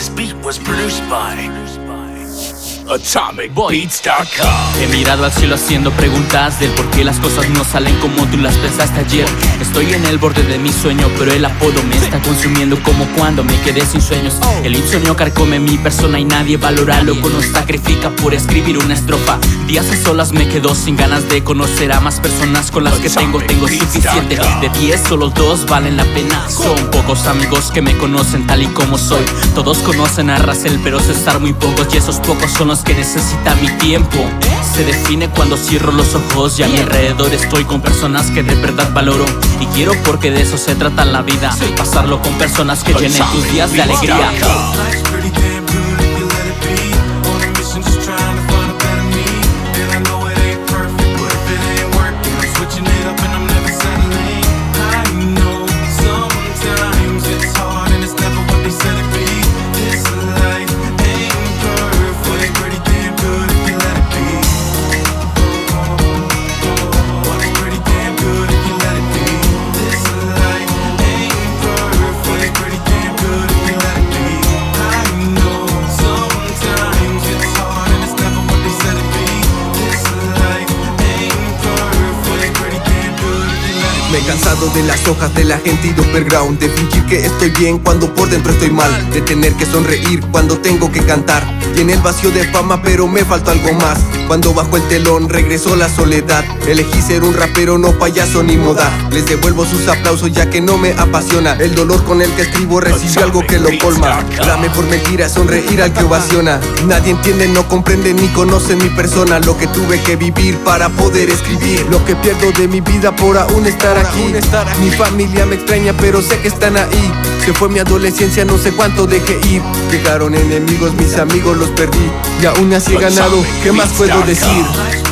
This beat was produced by AtomicBeats.com. He mirado al cielo haciendo preguntas del por qué las cosas no salen como tú las pensaste ayer. Estoy en el borde de mi sueño, pero el apodo me está consumiendo como cuando me quedé sin sueños. El insomnio carcome mi persona y nadie valora lo que uno sacrifica por escribir una estrofa. Días a solas me quedo sin ganas de conocer a más personas. Con las que tengo suficiente. De 10 solo 2 valen la pena. Son pocos amigos que me conocen tal y como soy. Todos conocen a Russell, pero César muy pocos. Y esos pocos son los que necesitan mi tiempo. Se define cuando cierro los ojos y a mi alrededor estoy con personas que de verdad valoro. Y quiero, porque de eso se trata la vida, pasarlo con personas que llenen tus días de alegría. Me he cansado de las hojas de la gente y de underground, de fingir que estoy bien cuando por dentro estoy mal, de tener que sonreír cuando tengo que cantar, y en el vacío de fama pero me falta algo más. Cuando bajo el telón regresó la soledad. Elegí ser un rapero, no payaso ni moda. Les devuelvo sus aplausos ya que no me apasiona. El dolor con el que escribo recibe algo que lo colma. Dame por mentira, sonreír al que ovaciona. Nadie entiende, no comprende ni conoce mi persona. Lo que tuve que vivir para poder escribir. Lo que pierdo de mi vida por aún estar aquí. Mi familia me extraña pero sé que están ahí. Se fue mi adolescencia, no sé cuánto dejé ir. Llegaron enemigos, mis amigos los perdí. Y aún así he ganado, ¿qué más puedo decir?